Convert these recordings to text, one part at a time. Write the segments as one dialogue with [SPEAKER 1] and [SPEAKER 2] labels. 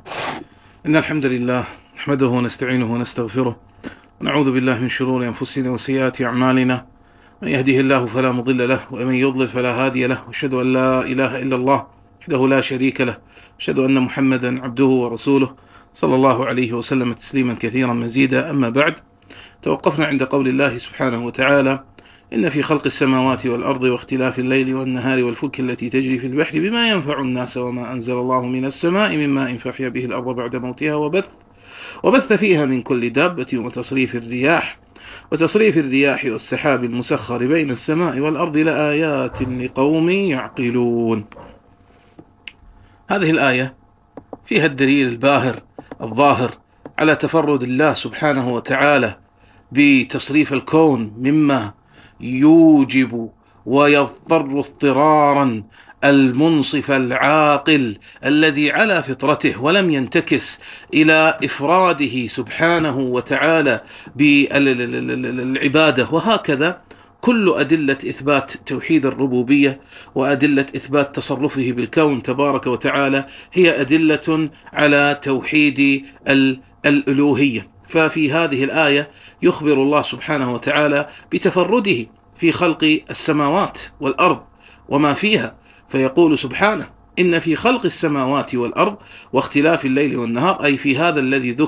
[SPEAKER 1] إن الحمد لله نحمده ونستعينه ونستغفره ونعوذ بالله من شرور أنفسنا وسيئات أعمالنا. من يهده الله فلا مضل له ومن يضلل فلا هادي له، وأشهد أن لا إله إلا الله وحده لا شريك له، أشهد أن محمدا عبده ورسوله صلى الله عليه وسلم تسليما كثيرا مزيدا. أما بعد، توقفنا عند قول الله سبحانه وتعالى: إن في خلق السماوات والأرض واختلاف الليل والنهار والفلك التي تجري في البحر بما ينفع الناس وما أنزل الله من السماء من ماء فأحيا به الأرض بعد موتها وبث فيها من كل دابة وتصريف الرياح والسحاب المسخر بين السماء والأرض لآيات لقوم يعقلون. هذه الآية فيها الدليل الباهر الظاهر على تفرد الله سبحانه وتعالى بتصريف الكون مما يوجب ويضطر اضطرارا المنصف العاقل الذي على فطرته ولم ينتكس إلى إفراده سبحانه وتعالى بالعبادة. وهكذا كل أدلة إثبات توحيد الربوبية وأدلة إثبات تصرفه بالكون تبارك وتعالى هي أدلة على توحيد الألوهية. ففي هذه الآية يخبر الله سبحانه وتعالى بتفرده في خلق السماوات والأرض وما فيها، فيقول سبحانه: إن في خلق السماوات والأرض واختلاف الليل والنهار، أي في هذا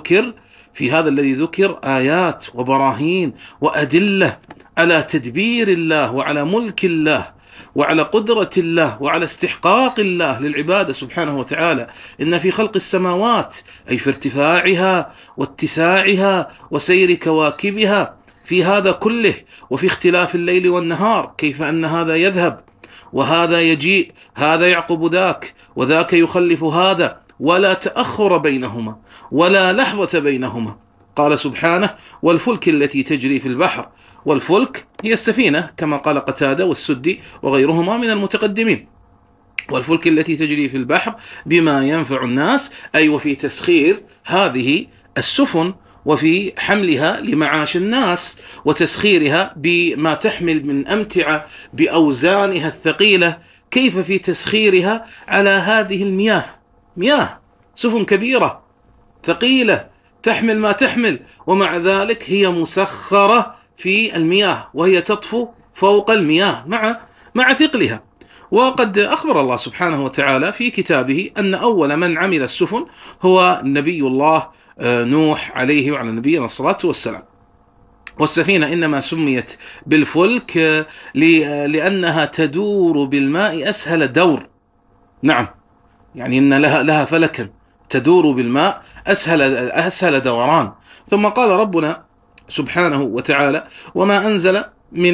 [SPEAKER 1] الذي ذكر آيات وبراهين وأدلة على تدبير الله وعلى ملك الله وعلى قدرة الله وعلى استحقاق الله للعبادة سبحانه وتعالى. إن في خلق السماوات، أي في ارتفاعها واتساعها وسير كواكبها، في هذا كله، وفي اختلاف الليل والنهار، كيف أن هذا يذهب وهذا يجيء، هذا يعقب ذاك وذاك يخلف هذا، ولا تأخر بينهما ولا لحظة بينهما. قال سبحانه: والفلك التي تجري في البحر. والفلك هي السفينة كما قال قتادة والسدي وغيرهما من المتقدمين. والفلك التي تجري في البحر بما ينفع الناس، أي وفي تسخير هذه السفن وفي حملها لمعاش الناس وتسخيرها بما تحمل من أمتعة بأوزانها الثقيلة. كيف في تسخيرها على هذه مياه سفن كبيرة ثقيلة تحمل ما تحمل، ومع ذلك هي مسخرة في المياه وهي تطفو فوق المياه مع ثقلها. وقد أخبر الله سبحانه وتعالى في كتابه أن أول من عمل السفن هو نبي الله نوح عليه وعلى نبينا الصلاة والسلام. والسفينة إنما سميت بالفلك لأنها تدور بالماء أسهل دور. نعم، يعني إن لها فلكا تدور بالماء أسهل دوران. ثم قال ربنا سبحانه وتعالى: وما أنزل من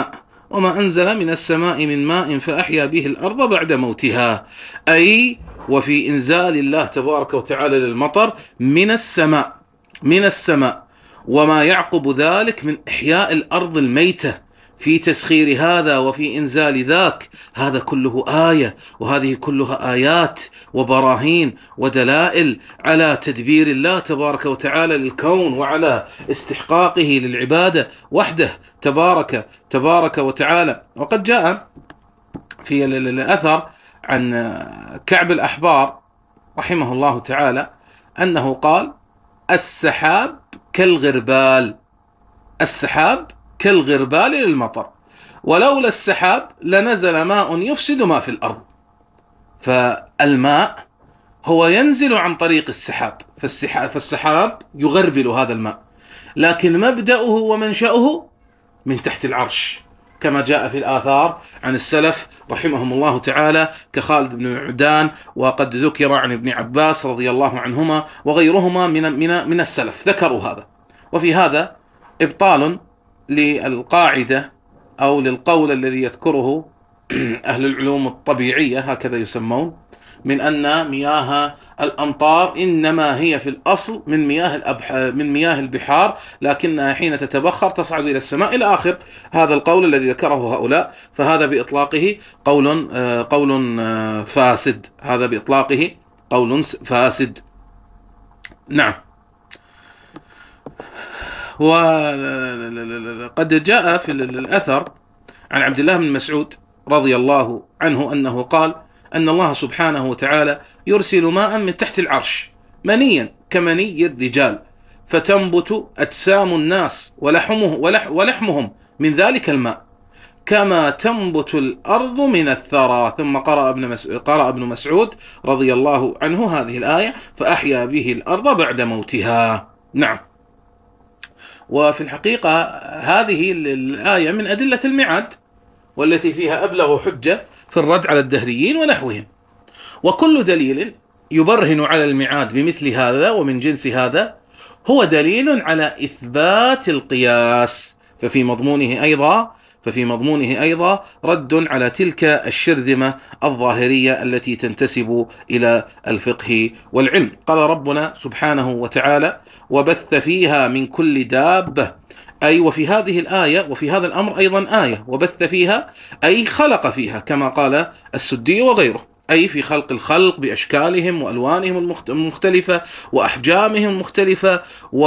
[SPEAKER 1] السماء من ماء فأحيا به الأرض بعد موتها، أي وفي إنزال الله تبارك وتعالى للمطر من السماء وما يعقب ذلك من إحياء الأرض الميتة في تسخير هذا وفي إنزال ذاك. هذا كله آية، وهذه كلها آيات وبراهين ودلائل على تدبير الله تبارك وتعالى للكون وعلى استحقاقه للعبادة وحده تبارك وتعالى. وقد جاء في الأثر عن كعب الأحبار رحمه الله تعالى أنه قال: السحاب كالغربال للمطر، ولولا السحاب لنزل ماء يفسد ما في الأرض. فالماء هو ينزل عن طريق السحاب، فالسحاب يغربل هذا الماء، لكن مبدأه ومنشأه من تحت العرش، كما جاء في الآثار عن السلف رحمهم الله تعالى كخالد بن عدان، وقد ذكر عن ابن عباس رضي الله عنهما وغيرهما من السلف ذكروا هذا. وفي هذا إبطال للقاعدة أو للقول الذي يذكره أهل العلوم الطبيعية هكذا يسمون، من أن مياه الأمطار إنما هي في الأصل من مياه البحار، لكنها حين تتبخر تصعد إلى السماء إلى آخر هذا القول الذي ذكره هؤلاء. فهذا بإطلاقه قول فاسد، هذا بإطلاقه قول فاسد. نعم. وقد جاء في الأثر عن عبد الله بن مسعود رضي الله عنه أنه قال أن الله سبحانه وتعالى يرسل ماء من تحت العرش منيا كمني الرجال، فتنبت أجسام الناس ولحمهم من ذلك الماء كما تنبت الأرض من الثرى. ثم قرأ ابن مسعود رضي الله عنه هذه الآية: فأحيا به الأرض بعد موتها. نعم. وفي الحقيقة هذه الآية من أدلة الميعاد، والتي فيها أبلغ حجة في الرد على الدهريين ونحوهم. وكل دليل يبرهن على الميعاد بمثل هذا ومن جنس هذا هو دليل على إثبات القياس، ففي مضمونه أيضا رد على تلك الشرذمة الظاهرية التي تنتسب إلى الفقه والعلم. قال ربنا سبحانه وتعالى: وبث فيها من كل دابة، أي وفي هذه الآية وفي هذا الأمر أيضا آية، وبث فيها أي خلق فيها، كما قال السدي وغيره، أي في الخلق بأشكالهم وألوانهم المختلفة وأحجامهم المختلفة،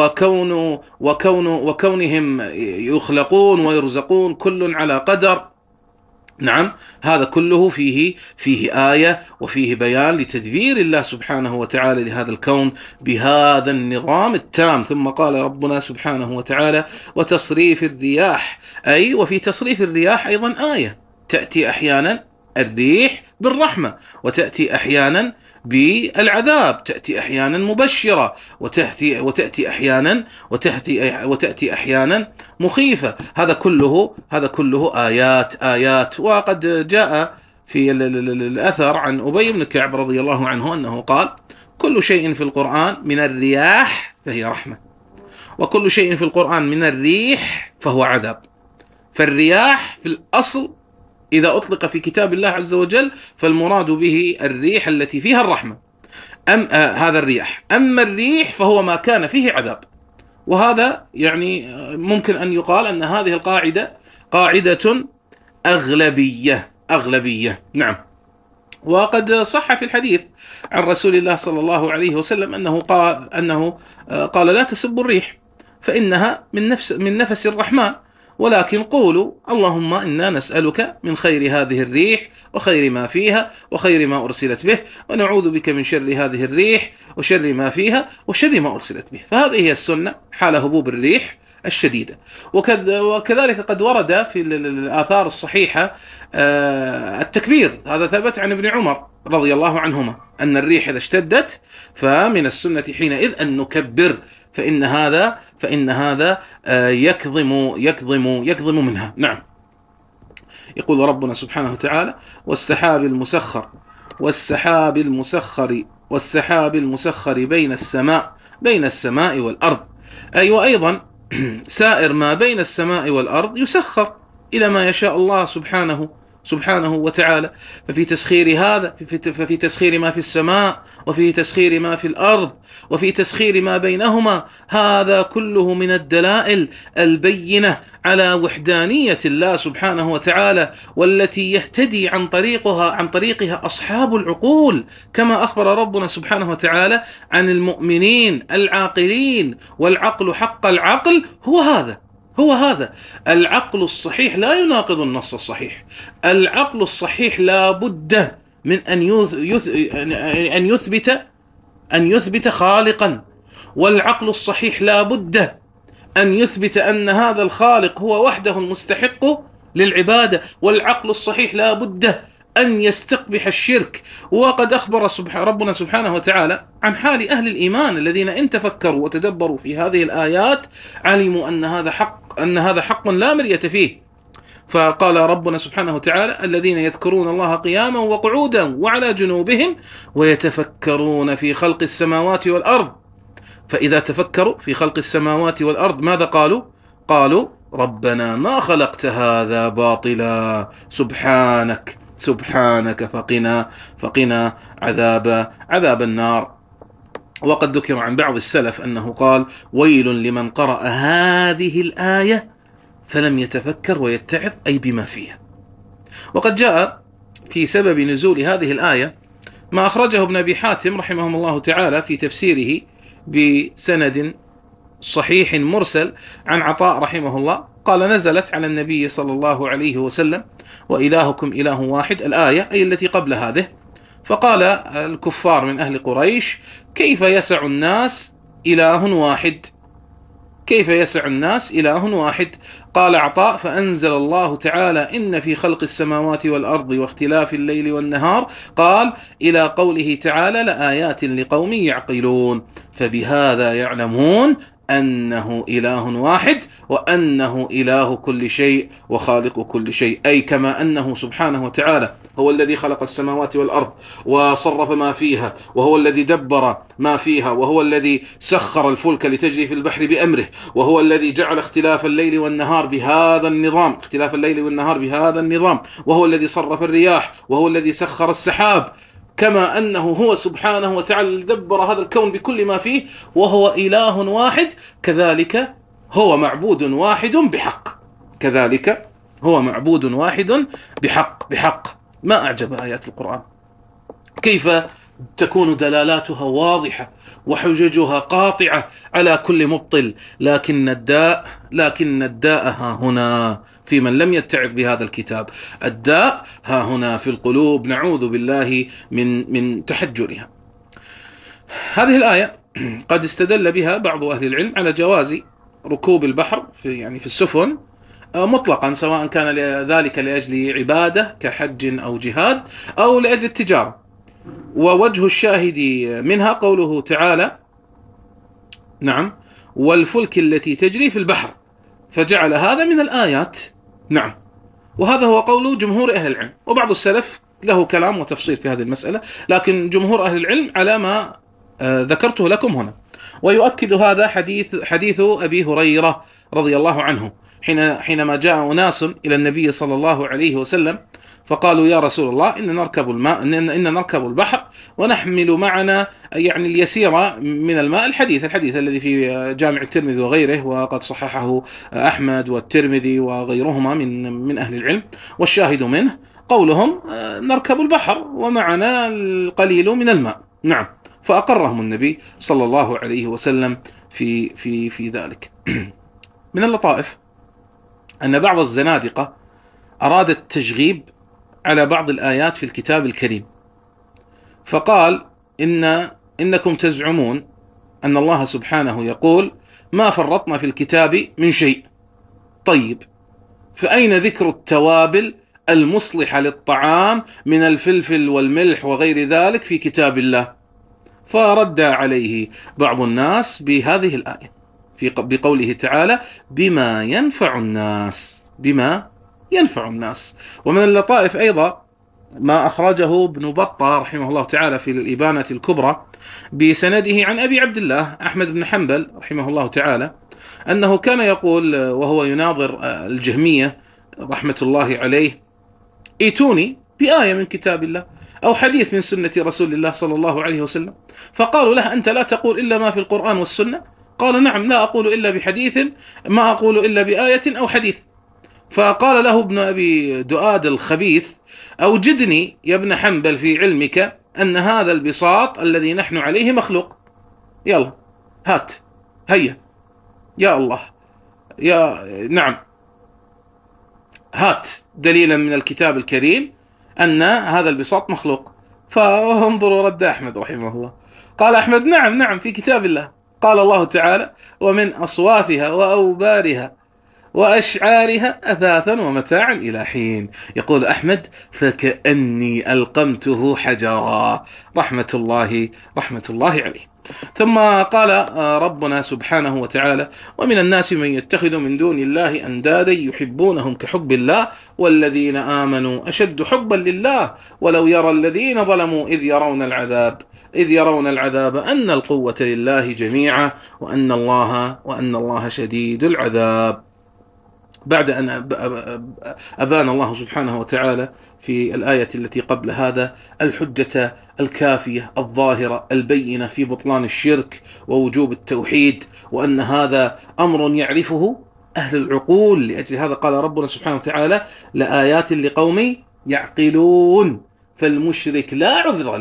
[SPEAKER 1] وكونهم يخلقون ويرزقون كل على قدر. نعم، هذا كله فيه آية وفيه بيان لتدبير الله سبحانه وتعالى لهذا الكون بهذا النظام التام. ثم قال ربنا سبحانه وتعالى: وتصريف الرياح، أي وفي تصريف الرياح أيضا آية، تأتي أحيانا الريح بالرحمة، وتأتي أحيانا بالعذاب، تأتي أحيانا مبشرة، وتأتي أحيانا مخيفة. هذا كله آيات. وقد جاء في الأثر عن أبي بن كعب رضي الله عنه أنه قال: كل شيء في القرآن من الرياح فهي رحمة، وكل شيء في القرآن من الريح فهو عذاب. فالرياح في الأصل إذا أطلق في كتاب الله عز وجل فالمراد به الريح التي فيها الرحمة، هذا الرياح. أما الريح فهو ما كان فيه عذاب. وهذا يعني ممكن أن يقال أن هذه القاعدة قاعدة أغلبية. نعم. وقد صح في الحديث عن رسول الله صلى الله عليه وسلم أنه قال: لا تسبوا الريح فإنها من نفس الرحمن، ولكن قولوا: اللهم إنا نسألك من خير هذه الريح وخير ما فيها وخير ما أرسلت به، ونعوذ بك من شر هذه الريح وشر ما فيها وشر ما أرسلت به. فهذه هي السنة حال هبوب الريح الشديدة. وكذلك قد ورد في الآثار الصحيحة التكبير، هذا ثبت عن ابن عمر رضي الله عنهما أن الريح إذا اشتدت فمن السنة حينئذ أن نكبر، فإن هذا يكظم منها. نعم. يقول ربنا سبحانه وتعالى: والسحاب المسخر بين السماء والأرض، أي وأيضا سائر ما بين السماء والأرض يسخر إلى ما يشاء الله سبحانه وتعالى. ففي تسخير ما في السماء، وفي تسخير ما في الأرض، وفي تسخير ما بينهما، هذا كله من الدلائل البينة على وحدانية الله سبحانه وتعالى، والتي يهتدي عن طريقها أصحاب العقول، كما أخبر ربنا سبحانه وتعالى عن المؤمنين العاقلين. والعقل حق العقل هو هذا العقل الصحيح لا يناقض النص الصحيح. العقل الصحيح لا بد من أن يثبت خالقا، والعقل الصحيح لا بد أن يثبت أن هذا الخالق هو وحده المستحق للعبادة، والعقل الصحيح لا بد أن يستقبح الشرك. وقد أخبر ربنا سبحانه وتعالى عن حال أهل الإيمان الذين إن تفكروا وتدبروا في هذه الآيات علموا أن هذا حق لا مرية فيه. فقال ربنا سبحانه وتعالى: الذين يذكرون الله قياما وقعودا وعلى جنوبهم ويتفكرون في خلق السماوات والأرض. فإذا تفكروا في خلق السماوات والأرض ماذا قالوا: ربنا ما خلقت هذا باطلا، سبحانك فقنا عذاب النار. وقد ذكر عن بعض السلف أنه قال: ويل لمن قرأ هذه الآية فلم يتفكر ويتعظ، أي بما فيها. وقد جاء في سبب نزول هذه الآية ما أخرجه ابن أبي حاتم رحمه الله تعالى في تفسيره بسند صحيح مرسل عن عطاء رحمه الله، قال: نزلت على النبي صلى الله عليه وسلم: وإلهكم إله واحد، الآية أي التي قبل هذه. فقال الكفار من أهل قريش: كيف يسع الناس إله واحد؟ كيف يسع الناس إله واحد؟ قال عطاء: فأنزل الله تعالى: إن في خلق السماوات والأرض واختلاف الليل والنهار، قال إلى قوله تعالى: لآيات لقوم يعقلون، فبهذا يعلمون أنه إله واحد وأنه إله كل شيء وخالق كل شيء. أي كما أنه سبحانه وتعالى هو الذي خلق السماوات والأرض وصرف ما فيها، وهو الذي دبر ما فيها، وهو الذي سخر الفلك لتجري في البحر بأمره، وهو الذي جعل اختلاف الليل والنهار بهذا النظام، اختلاف الليل والنهار بهذا النظام، وهو الذي صرف الرياح، وهو الذي سخر السحاب. كما أنه هو سبحانه وتعالى دبر هذا الكون بكل ما فيه وهو إله واحد، كذلك هو معبود واحد بحق، كذلك هو معبود واحد بحق. ما أعجب آيات القرآن، كيف تكون دلالاتها واضحة وحججها قاطعة على كل مبطل، لكن الداء ها هنا في من لم يتعظ بهذا الكتاب، الداء ها هنا في القلوب، نعوذ بالله من تحجرها. هذه الآية قد استدل بها بعض أهل العلم على جواز ركوب البحر في السفن مطلقا، سواء كان ذلك لأجل عبادة كحج أو جهاد أو لأجل التجارة. ووجه الشاهد منها قوله تعالى: نعم، والفلك التي تجري في البحر، فجعل هذا من الآيات. نعم، وهذا هو قول جمهور أهل العلم، وبعض السلف له كلام وتفصيل في هذه المسألة، لكن جمهور أهل العلم على ما ذكرته لكم هنا. ويؤكد هذا حديث أبي هريرة رضي الله عنه حينما جاء أناس إلى النبي صلى الله عليه وسلم فقالوا: يا رسول الله، إن نركب البحر ونحمل معنا اليسير من الماء. الحديث الذي في جامع الترمذي وغيره، وقد صححه أحمد والترمذي وغيرهما من أهل العلم. والشاهد منه قولهم: نركب البحر ومعنا القليل من الماء. نعم، فأقرهم النبي صلى الله عليه وسلم في ذلك. من اللطائف أن بعض الزنادقة أراد التشغيب على بعض الآيات في الكتاب الكريم، فقال: إنكم تزعمون أن الله سبحانه يقول: ما فرطنا في الكتاب من شيء. طيب، فأين ذكر التوابل المصلحة للطعام من الفلفل والملح وغير ذلك في كتاب الله؟ فرد عليه بعض الناس بهذه الآية بقوله تعالى: بما ينفع الناس. ومن اللطائف أيضا ما أخرجه ابن بطة رحمه الله تعالى في الإبانة الكبرى بسنده عن أبي عبد الله أحمد بن حنبل رحمه الله تعالى، أنه كان يقول وهو يناظر الجهمية رحمة الله عليه: ائتوني بآية من كتاب الله أو حديث من سنة رسول الله صلى الله عليه وسلم. فقالوا له: أنت لا تقول إلا ما في القرآن والسنة؟ قال: نعم، لا أقول إلا بحديث، ما أقول إلا بآية أو حديث. فقال له ابن أبي دؤاد الخبيث: أوجدني يا ابن حنبل في علمك أن هذا البساط الذي نحن عليه مخلوق. يلا هات، هيا يا الله، نعم، هات دليلا من الكتاب الكريم أن هذا البساط مخلوق. فانظروا رد أحمد رحمه الله، قال أحمد: نعم في كتاب الله، قال الله تعالى: ومن أصوافها وأوبارها وأشعارها أثاثا ومتاعا إلى حين. يقول أحمد: فكأني ألقمته حجرا، رحمة الله عليه. ثم قال ربنا سبحانه وتعالى: ومن الناس من يتخذ من دون الله أندادا يحبونهم كحب الله والذين آمنوا أشد حبا لله ولو يرى الذين ظلموا إذ يرون العذاب أن القوة لله جميعا وأن الله شديد العذاب. بعد أن أبان الله سبحانه وتعالى في الآية التي قبل هذا الحجة الكافية الظاهرة البينة في بطلان الشرك ووجوب التوحيد، وأن هذا أمر يعرفه أهل العقول، لأجل هذا قال ربنا سبحانه وتعالى: لآيات لقوم يعقلون. فالمشرك لا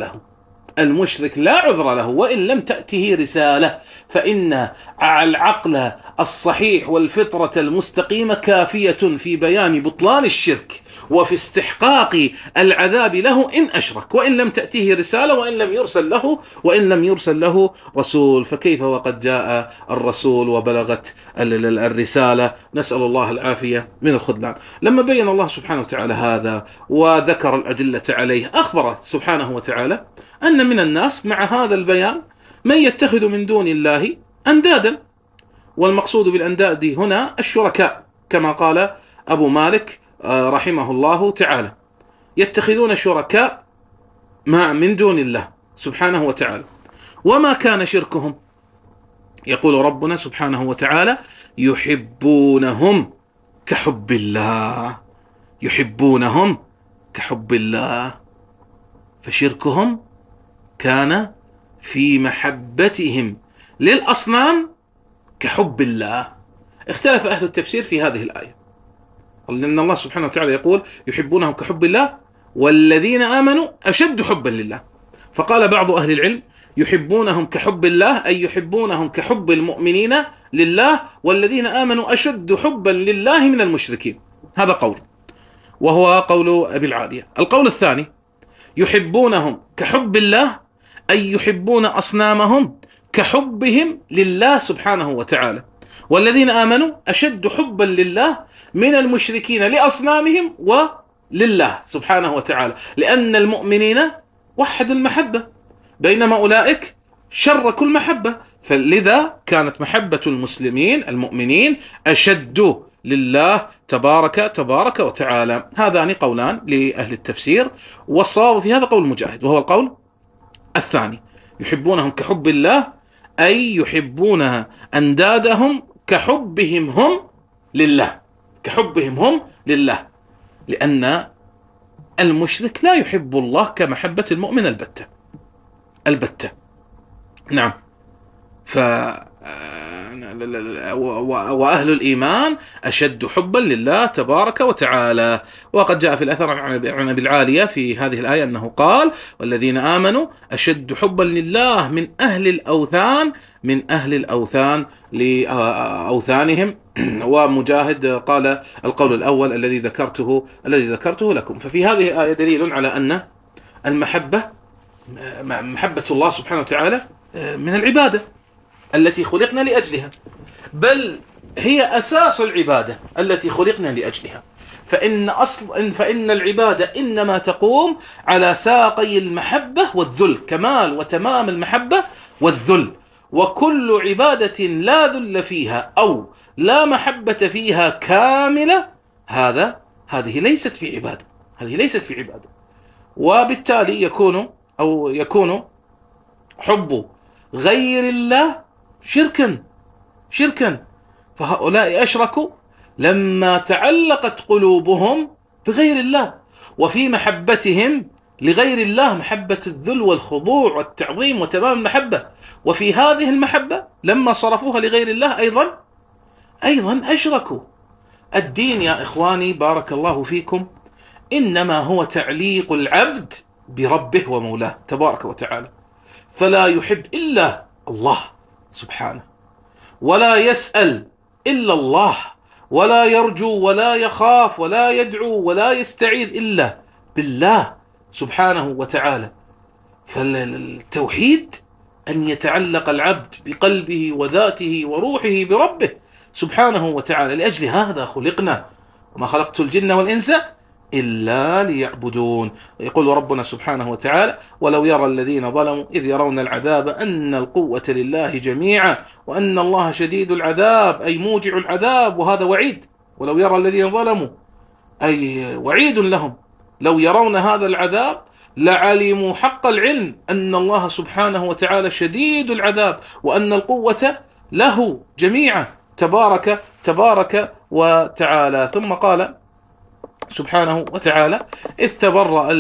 [SPEAKER 1] عذر له وإن لم تأته رسالة، فإن العقل الصحيح والفطرة المستقيمة كافية في بيان بطلان الشرك وفي استحقاق العذاب له إن أشرك، وإن لم تأتيه رسالة، وإن لم يرسل له رسول. فكيف وقد جاء الرسول وبلغت الرسالة؟ نسأل الله العافية من الخذلان. لما بين الله سبحانه وتعالى هذا وذكر الأدلة عليه، أخبر سبحانه وتعالى أن من الناس مع هذا البيان من يتخذ من دون الله أندادا، والمقصود بالأنداد هنا الشركاء، كما قال أبو مالك رحمه الله تعالى: يتخذون شركاء من دون الله سبحانه وتعالى. وما كان شركهم؟ يقول ربنا سبحانه وتعالى: يحبونهم كحب الله، يحبونهم كحب الله. فشركهم كان في محبتهم للأصنام كحب الله. اختلف أهل التفسير في هذه الآية، لأن الله سبحانه وتعالى يقول: يحبونهم كحب الله والذين آمنوا أشد حبا لله. فقال بعض أهل العلم: يحبونهم كحب الله أي يحبونهم كحب المؤمنين لله، والذين آمنوا أشد حبا لله من المشركين. هذا قول، وهو قول أبي العالية. القول الثاني: يحبونهم كحب الله أي يحبون أصنامهم كحبهم لله سبحانه وتعالى، والذين آمنوا أشد حبا لله من المشركين لأصنامهم ولله سبحانه وتعالى، لأن المؤمنين وحدوا المحبة، بينما أولئك شركوا المحبة. فلذا كانت محبة المؤمنين أشد لله تبارك وتعالى. هذان قولان لأهل التفسير، والصواب في هذا قول مجاهد، وهو القول الثاني: يحبونهم كحب الله أي يحبون أندادهم كحبهم هم لله، كحبهم هم لله، لأن المشرك لا يحب الله كمحبة المؤمن البتة. نعم. وأهل الإيمان أشد حبا لله تبارك وتعالى. وقد جاء في الأثر عن أبي العالية في هذه الآية أنه قال: والذين آمنوا أشد حبا لله من أهل الأوثان لأوثانهم. ومجاهد قال القول الأول الذي ذكرته لكم. ففي هذه الآية دليل على أن محبة الله سبحانه وتعالى من العبادة التي خلقنا لأجلها، بل هي أساس العبادة التي خلقنا لأجلها. فإن العبادة إنما تقوم على ساقي المحبة والذل، كمال وتمام المحبة والذل. وكل عبادة لا ذل فيها أو لا محبة فيها كاملة، هذه ليست في عبادة. وبالتالي يكون حب غير الله شركا. فهؤلاء أشركوا لما تعلقت قلوبهم بغير الله، وفي محبتهم لغير الله محبة الذل والخضوع والتعظيم وتمام المحبة. وفي هذه المحبة لما صرفوها لغير الله أيضا أشركوا. الدين يا إخواني بارك الله فيكم إنما هو تعليق العبد بربه ومولاه تبارك وتعالى، فلا يحب إلا الله سبحانه، ولا يسأل إلا الله، ولا يرجو ولا يخاف ولا يدعو ولا يستعيذ إلا بالله سبحانه وتعالى. فالتوحيد أن يتعلق العبد بقلبه وذاته وروحه بربه سبحانه وتعالى. لأجل هذا خلقنا، وما خلقت الجن والإنس إلا ليعبدون. يقول ربنا سبحانه وتعالى: ولو يرى الذين ظلموا إذ يرون العذاب أن القوة لله جميعا وأن الله شديد العذاب، أي موجع العذاب، وهذا وعيد. ولو يرى الذين ظلموا أي وعيد لهم، لو يرون هذا العذاب لعلموا حق العلم أن الله سبحانه وتعالى شديد العذاب وأن القوة له جميعا تبارك وتعالى. ثم قال سبحانه وتعالى: إذ تبرأ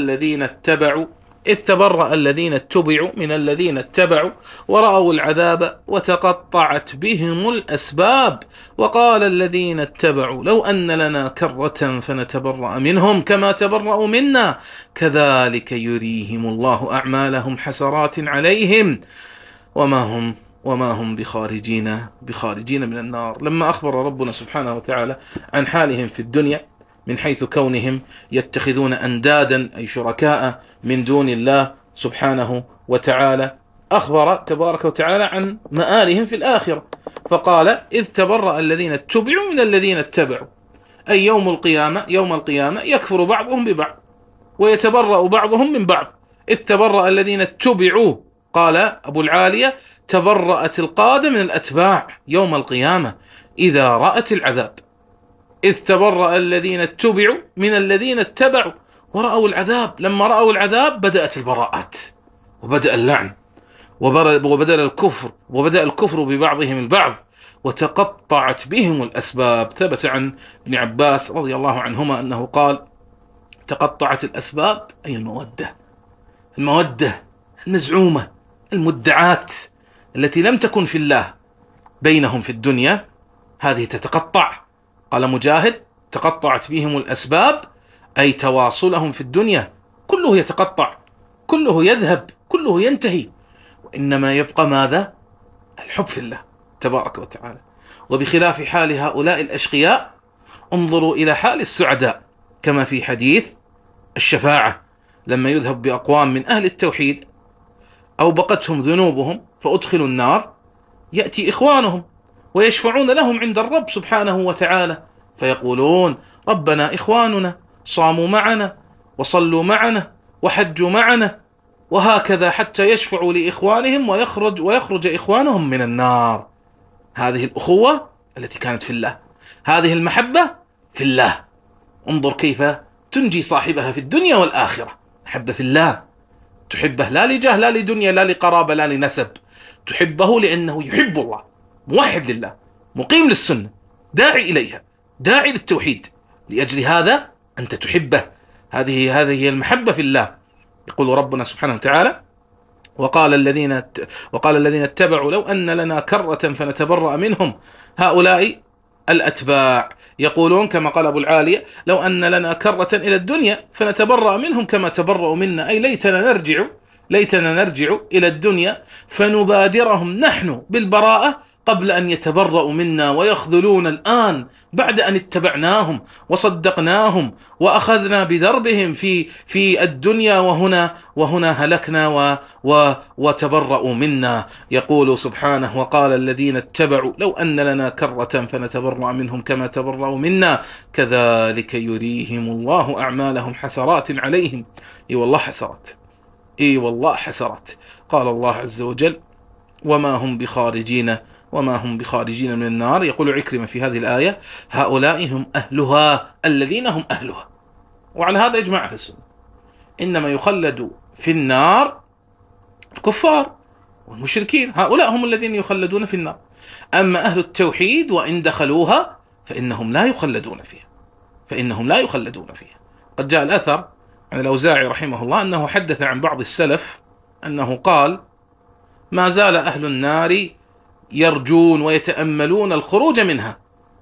[SPEAKER 1] الذين اتبعوا من الذين اتبعوا ورأوا العذاب وتقطعت بهم الأسباب وقال الذين اتبعوا لو أن لنا كرة فنتبرأ منهم كما تبرأوا منا كذلك يريهم الله أعمالهم حسرات عليهم وما هم بخارجين من النار. لما أخبر ربنا سبحانه وتعالى عن حالهم في الدنيا من حيث كونهم يتخذون أندادا أي شركاء من دون الله سبحانه وتعالى. أخبر تبارك وتعالى عن مآلهم في الآخرة فقال إذ تبرأ الذين اتبعوا من الذين اتبعوا، أي يوم القيامة يكفر بعضهم ببعض ويتبرأ بعضهم من بعض. إذ تبرأ الذين اتبعوا، قال أبو العالية تبرأت القادة من الأتباع يوم القيامة إذا رأت العذاب. إذ تبرأ الذين اتبعوا من الذين اتبعوا ورأوا العذاب. لما رأوا العذاب بدأت البراءات وبدأ اللعن وبدأ الكفر ببعضهم البعض وتقطعت بهم الأسباب. ثبت عن ابن عباس رضي الله عنهما أنه قال تقطعت الأسباب أي المودة المزعومة المدعات التي لم تكن في الله بينهم في الدنيا، هذه تتقطع. قال مجاهد تقطعت بهم الأسباب أي تواصلهم في الدنيا كله يتقطع، كله يذهب، كله ينتهي، وإنما يبقى ماذا؟ الحب في الله تبارك وتعالى. وبخلاف حال هؤلاء الأشقياء انظروا إلى حال السعداء كما في حديث الشفاعة، لما يذهب بأقوام من أهل التوحيد أو بقتهم ذنوبهم فأدخلوا النار، يأتي إخوانهم ويشفعون لهم عند الرب سبحانه وتعالى فيقولون ربنا إخواننا صاموا معنا وصلوا معنا وحجوا معنا، وهكذا حتى يشفعوا لإخوانهم ويخرج إخوانهم من النار. هذه الأخوة التي كانت في الله، هذه المحبة في الله. انظر كيف تنجي صاحبها في الدنيا والآخرة. محبة في الله، تحبه لا لجاه لا لدنيا لا لقرابة لا لنسب، تحبه لأنه يحب الله، موحد لله، مقيم للسنة، داعي إليها، داعي للتوحيد. لأجل هذا أنت تحبه. هذه هي المحبة في الله. يقول ربنا سبحانه وتعالى وقال الذين اتبعوا لو أن لنا كرة فنتبرأ منهم. هؤلاء الأتباع يقولون كما قال أبو العالية لو أن لنا كرة إلى الدنيا فنتبرأ منهم كما تبرأوا منا، أي ليتنا نرجع إلى الدنيا فنبادرهم نحن بالبراءة قبل أن يتبرأوا منا ويخذلون الآن بعد أن اتبعناهم وصدقناهم وأخذنا بدربهم في الدنيا وهنا هلكنا وتبرأوا منا. يقول سبحانه وقال الذين اتبعوا لو أن لنا كرة فنتبرأ منهم كما تبرأوا منا كذلك يريهم الله أعمالهم حسرات عليهم. إي والله حسرات. قال الله عز وجل وما هم بخارجين من النار. يقول عكرمة في هذه الآية هؤلاء هم أهلها الذين هم أهلها. وعلى هذا يجمع أهل السنة، إنما يخلد في النار الكفار والمشركين، هؤلاء هم الذين يخلدون في النار. أما أهل التوحيد وإن دخلوها فإنهم لا يخلدون فيها. قد جاء الأثر عن الأوزاعي رحمه الله أنه حدث عن بعض السلف أنه قال ما زال أهل النار يرجون ويتأملون الخروج منها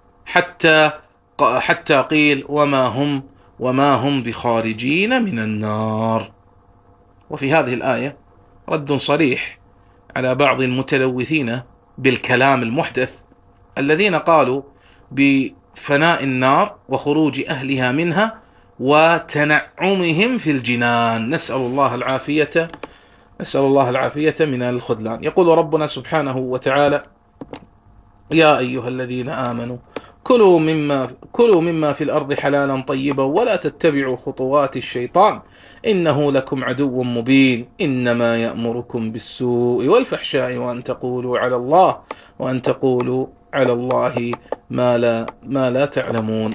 [SPEAKER 1] حتى قيل وما هم بخارجين من النار. وفي هذه الآية رد صريح على بعض المتلوثين بالكلام المحدث الذين قالوا بفناء النار وخروج أهلها منها وتنعمهم في الجنان. نسأل الله العافية من الخذلان. يقول ربنا سبحانه وتعالى يا أيها الذين آمنوا كلوا مما في الأرض حلالا طيبا ولا تتبعوا خطوات الشيطان إنه لكم عدو مبين إنما يأمركم بالسوء والفحشاء وأن تقولوا على الله ما لا تعلمون.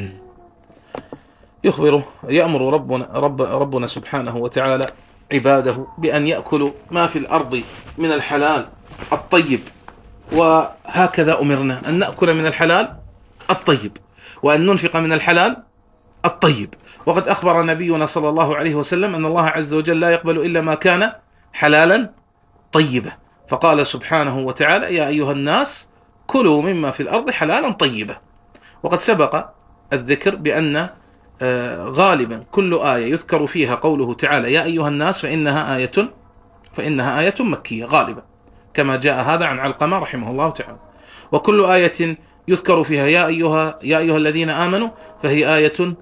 [SPEAKER 1] يأمر ربنا سبحانه وتعالى عباده بأن يأكلوا ما في الأرض من الحلال الطيب، وهكذا أمرنا أن نأكل من الحلال الطيب وأن ننفق من الحلال الطيب. وقد أخبر نبينا صلى الله عليه وسلم أن الله عز وجل لا يقبل إلا ما كان حلالا طيبا، فقال سبحانه وتعالى يا أيها الناس كلوا مما في الأرض حلالا طيبا. وقد سبق الذكر بأن غالبا كل آية يذكر فيها قوله تعالى يا أيها الناس فإنها آية مكية غالبا، كما جاء هذا عن علقمة رحمه الله تعالى. وكل آية يذكر فيها يا أيها الذين آمنوا، فهي آية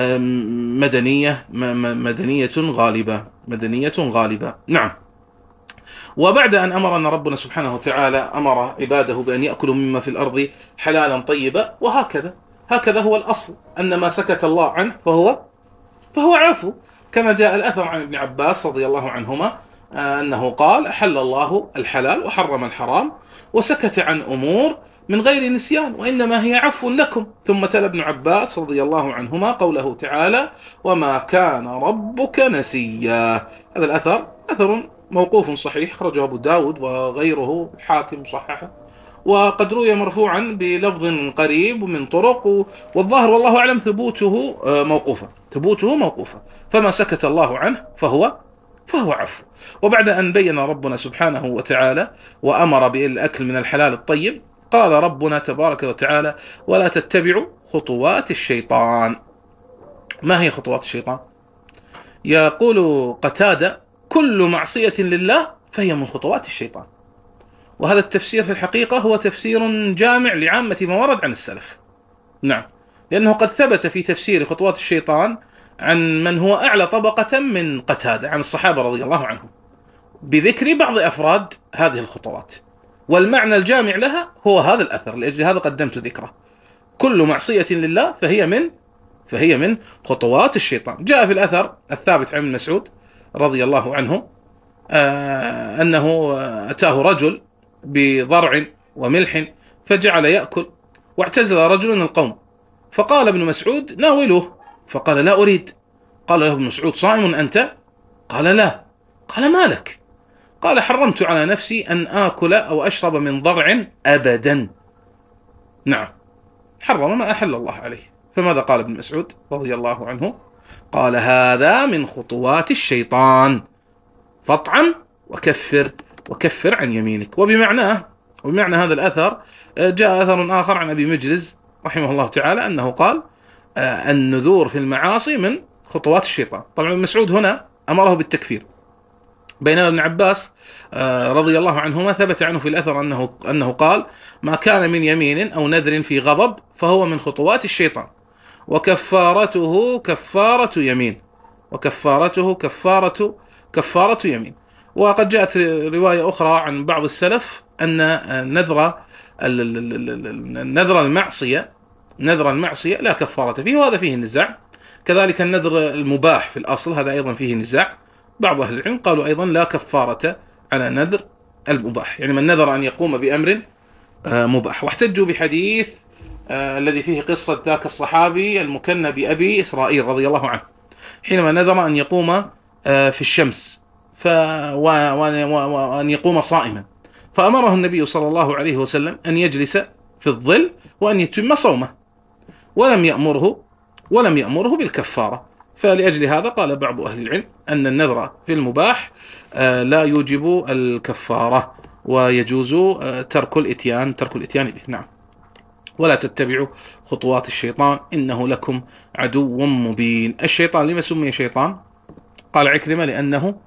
[SPEAKER 1] مدنية غالبة. نعم. وبعد أن أمرنا ربنا سبحانه وتعالى أمر عباده بأن يأكلوا مما في الأرض حلالا طيبا، هكذا هو الأصل، أن ما سكت الله عنه فهو عفو، كما جاء الأثر عن ابن عباس رضي الله عنهما أنه قال: أحل الله الحلال وحرم الحرام وسكت عن أمور من غير نسيان وإنما هي عفو لكم. ثم تلا ابن عباس رضي الله عنهما قوله تعالى: وما كان ربك نسيا. هذا الأثر أثر موقوف صحيح، خرجه أبو داود وغيره، الحاكم صححه، وقد روي مرفوعا بلفظ قريب من طرق، والظاهر والله أعلم ثبوته موقوفا، فما سكت الله عنه فهو عفو. وبعد أن بين ربنا سبحانه وتعالى وأمر بالأكل من الحلال الطيب، قال ربنا تبارك وتعالى: ولا تتبعوا خطوات الشيطان. ما هي خطوات الشيطان؟ يقول قتادة: كل معصية لله فهي من خطوات الشيطان. وهذا التفسير في الحقيقة هو تفسير جامع لعامة ما ورد عن السلف. نعم، لأنه قد ثبت في تفسير خطوات الشيطان عن من هو أعلى طبقة من قتادة، عن الصحابة رضي الله عنهم، بذكر بعض أفراد هذه الخطوات، والمعنى الجامع لها هو هذا الأثر، لأجل هذا قدمت ذكره. كل معصية لله فهي من خطوات الشيطان. جاء في الأثر الثابت عن ابن مسعود رضي الله عنه أنه أتاه رجل بضرع وملح فجعل يأكل، واعتزل رجل القوم، فقال ابن مسعود: ناوله. فقال: لا أريد. قال له ابن مسعود: صائم أنت؟ قال: لا. قال: ما لك؟ قال: حرمت على نفسي أن آكل أو أشرب من ضرع أبدا. نعم، حرم ما أحل الله عليه. فماذا قال ابن مسعود رضي الله عنه؟ قال: هذا من خطوات الشيطان، فاطعم وكفر عن يمينك. وبمعنى هذا الأثر جاء أثر آخر عن أبي مجلز رحمه الله تعالى أنه قال: النذور في المعاصي من خطوات الشيطان. طبعا ابن مسعود هنا أمره بالتكفير، بينما ابن عباس رضي الله عنهما ثبت عنه في الأثر أنه قال: ما كان من يمين أو نذر في غضب فهو من خطوات الشيطان، وكفارته كفارة يمين، كفارة يمين. وقد جاءت رواية أخرى عن بعض السلف أن نذر المعصية لا كفارة فيه، وهذا فيه النزاع. كذلك النذر المباح في الأصل هذا أيضا فيه نزاع. بعض أهل العلم قالوا أيضا لا كفارة على نذر المباح، يعني من نذر أن يقوم بأمر مباح. واحتجوا بحديث الذي فيه قصة ذاك الصحابي المكنى بأبي إسرائيل رضي الله عنه، حينما نذر أن يقوم في الشمس وأن يقوم صائما، فأمره النبي صلى الله عليه وسلم أن يجلس في الظل وأن يتم صومه، ولم يأمره بالكفارة. فلأجل هذا قال بعض أهل العلم أن النذر في المباح لا يوجب الكفارة، ويجوز ترك الإتيان به. نعم. ولا تتبعوا خطوات الشيطان إنه لكم عدو مبين. الشيطان لما سمي شيطان؟ قال عكرمة: لأنه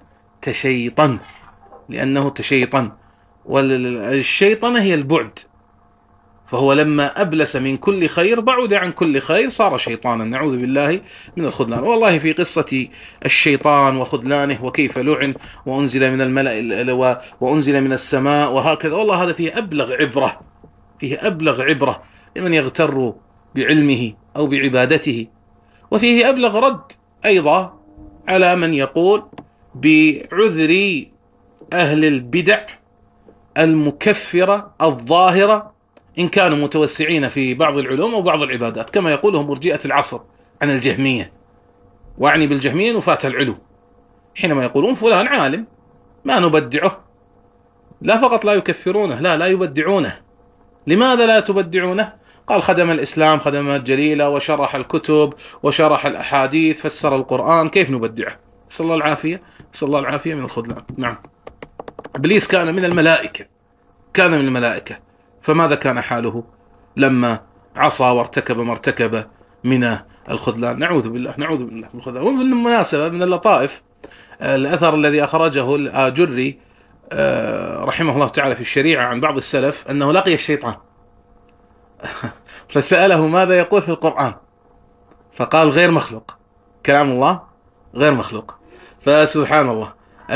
[SPEAKER 1] تشيطن. والشيطان هي البعد، فهو لما أبلس من كل خير بعد عن كل خير صار شيطانا، نعوذ بالله من الخذلان. والله في قصة الشيطان وخذلانه وكيف لعن وأنزل من الملأ وأنزل من السماء وهكذا، والله هذا فيه أبلغ عبرة لمن يغتر بعلمه أو بعبادته، وفيه أبلغ رد أيضا على من يقول بعذر أهل البدع المكفرة الظاهرة إن كانوا متوسعين في بعض العلوم أو بعض العبادات، كما يقولهم مرجئة العصر عن الجهمية، وأعني بالجهمية نفاة العلو، حينما يقولون فلان عالم ما نبدعه، لا فقط لا يكفرونه، لا يبدعونه. لماذا لا تبدعونه؟ قال: خدم الإسلام خدمات جليلة، وشرح الكتب وشرح الأحاديث، فسر القرآن، كيف نبدعه؟ صلى الله العافية من الخذلان. نعم. إبليس كان من الملائكة، فماذا كان حاله لما عصى وارتكب ما ارتكب من الخذلان؟ نعوذ بالله من الخذلان. وبالمناسبة من اللطائف الأثر الذي أخرجه الآجري رحمه الله تعالى في الشريعة عن بعض السلف أنه لقي الشيطان، فسأله ماذا يقول في القرآن، فقال غير مخلوق، كلام الله غير مخلوق. فسبحان الله،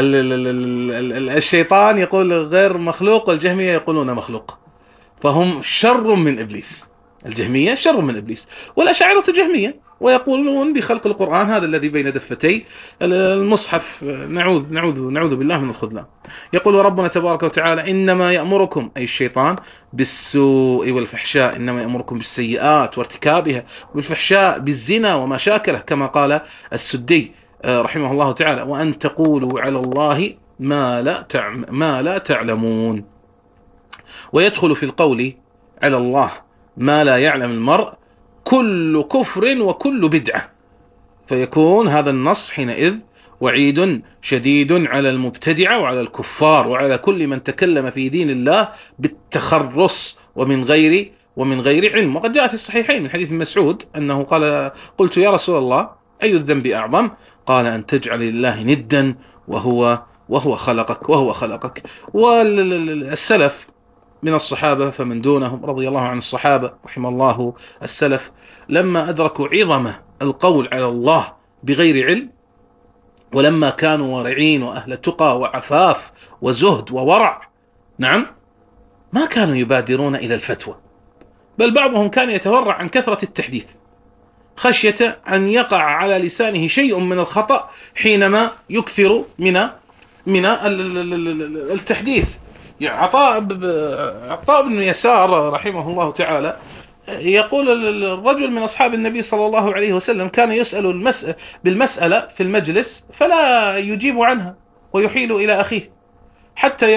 [SPEAKER 1] الشيطان يقول غير مخلوق والجهمية يقولون مخلوق، فهم شر من إبليس. الجهمية شر من إبليس، والأشاعرة جهمية ويقولون بخلق القرآن هذا الذي بين دفتي المصحف. نعوذ بالله من الخذلان. يقول ربنا تبارك وتعالى إنما يأمركم، أي الشيطان، بالسوء والفحشاء، إنما يأمركم بالسيئات وارتكابها، بالفحشاء بالزنا وما شاكله، كما قال السدي رحمه الله تعالى، وأن تقولوا على الله ما لا تعلمون. ويدخل في القول على الله ما لا يعلم المرء كل كفر وكل بدعة، فيكون هذا النص حينئذ وعيد شديد على المبتدعة وعلى الكفار وعلى كل من تكلم في دين الله بالتخرص ومن غير علم. وقد جاء في الصحيحين من حديث ابن مسعود أنه قال: قلت يا رسول الله أي الذنب أعظم؟ قال: أن تجعل لله ندا وهو خلقك. والسلف من الصحابة فمن دونهم رضي الله عن الصحابة رحم الله السلف، لما أدركوا عظمة القول على الله بغير علم، ولما كانوا ورعين وأهل تقى وعفاف وزهد وورع، نعم، ما كانوا يبادرون إلى الفتوى، بل بعضهم كان يتورع عن كثرة التحديث خشية أن يقع على لسانه شيء من الخطأ حينما يكثر من التحديث. عطاء بن يسار رحمه الله تعالى يقول: الرجل من أصحاب النبي صلى الله عليه وسلم كان يسأل بالمسألة في المجلس فلا يجيب عنها ويحيل إلى أخيه حتى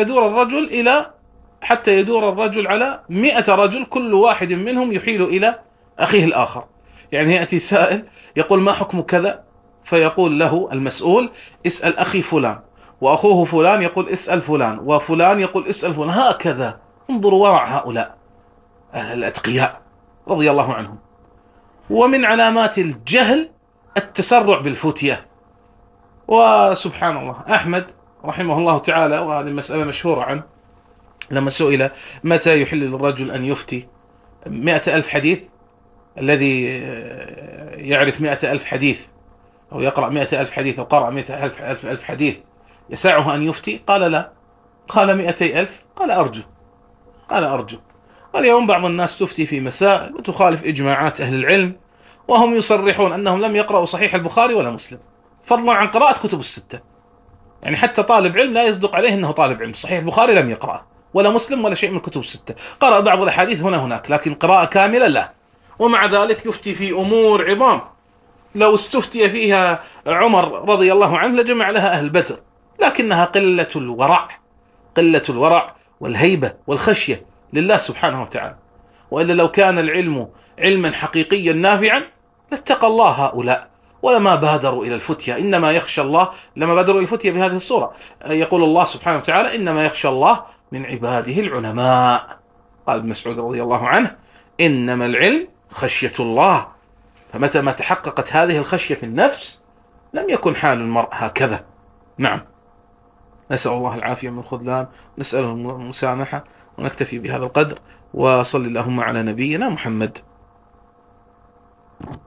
[SPEAKER 1] يدور الرجل على 100 رجل، كل واحد منهم يحيل إلى أخيه الآخر. يعني يأتي سائل يقول: ما حكم كذا؟ فيقول له المسؤول: اسأل أخي فلان، وأخوه فلان يقول: اسأل فلان، وفلان يقول: اسأل فلان. هكذا. انظروا ورع هؤلاء الأتقياء رضي الله عنهم. ومن علامات الجهل التسرع بالفتية. وسبحان الله، أحمد رحمه الله تعالى، وهذه المسألة مشهورة عنه، لما سئل متى يحل للرجل أن يفتي 100,000 حديث، الذي يعرف 100,000 حديث أو يقرأ 100,000 حديث أو قرأ 100,000 حديث يسعه أن يفتي؟ قال: لا. قال: 200,000؟ قال: أرجو. واليوم بعض الناس تفتي في مسائل وتخالف إجماعات أهل العلم، وهم يصرحون أنهم لم يقرأوا صحيح البخاري ولا مسلم، فضلا عن قراءة كتب الستة. يعني حتى طالب علم لا يصدق عليه أنه طالب علم. صحيح البخاري لم يقرأه، ولا مسلم، ولا شيء من الكتب الستة. قرأ بعض الأحاديث هناك، لكن قراءة كاملة لا. ومع ذلك يفتي في أمور عظام لو استفتي فيها عمر رضي الله عنه لجمع لها أهل بدر، لكنها قلة الورع والهيبة والخشية لله سبحانه وتعالى. وإلا لو كان العلم علما حقيقيا نافعا لاتقى الله هؤلاء ولما بادروا إلى الفتية. إنما يخشى الله، لما بادروا إلى الفتية بهذه الصورة، يقول الله سبحانه وتعالى: إنما يخشى الله من عباده العلماء. قال ابن مسعود رضي الله عنه: إنما العلم خشية الله. فمتى ما تحققت هذه الخشية في النفس لم يكن حال المرء هكذا. نعم، نسأل الله العافية من الخذلان، نسأله المسامحة، ونكتفي بهذا القدر، وصل اللهم على نبينا محمد.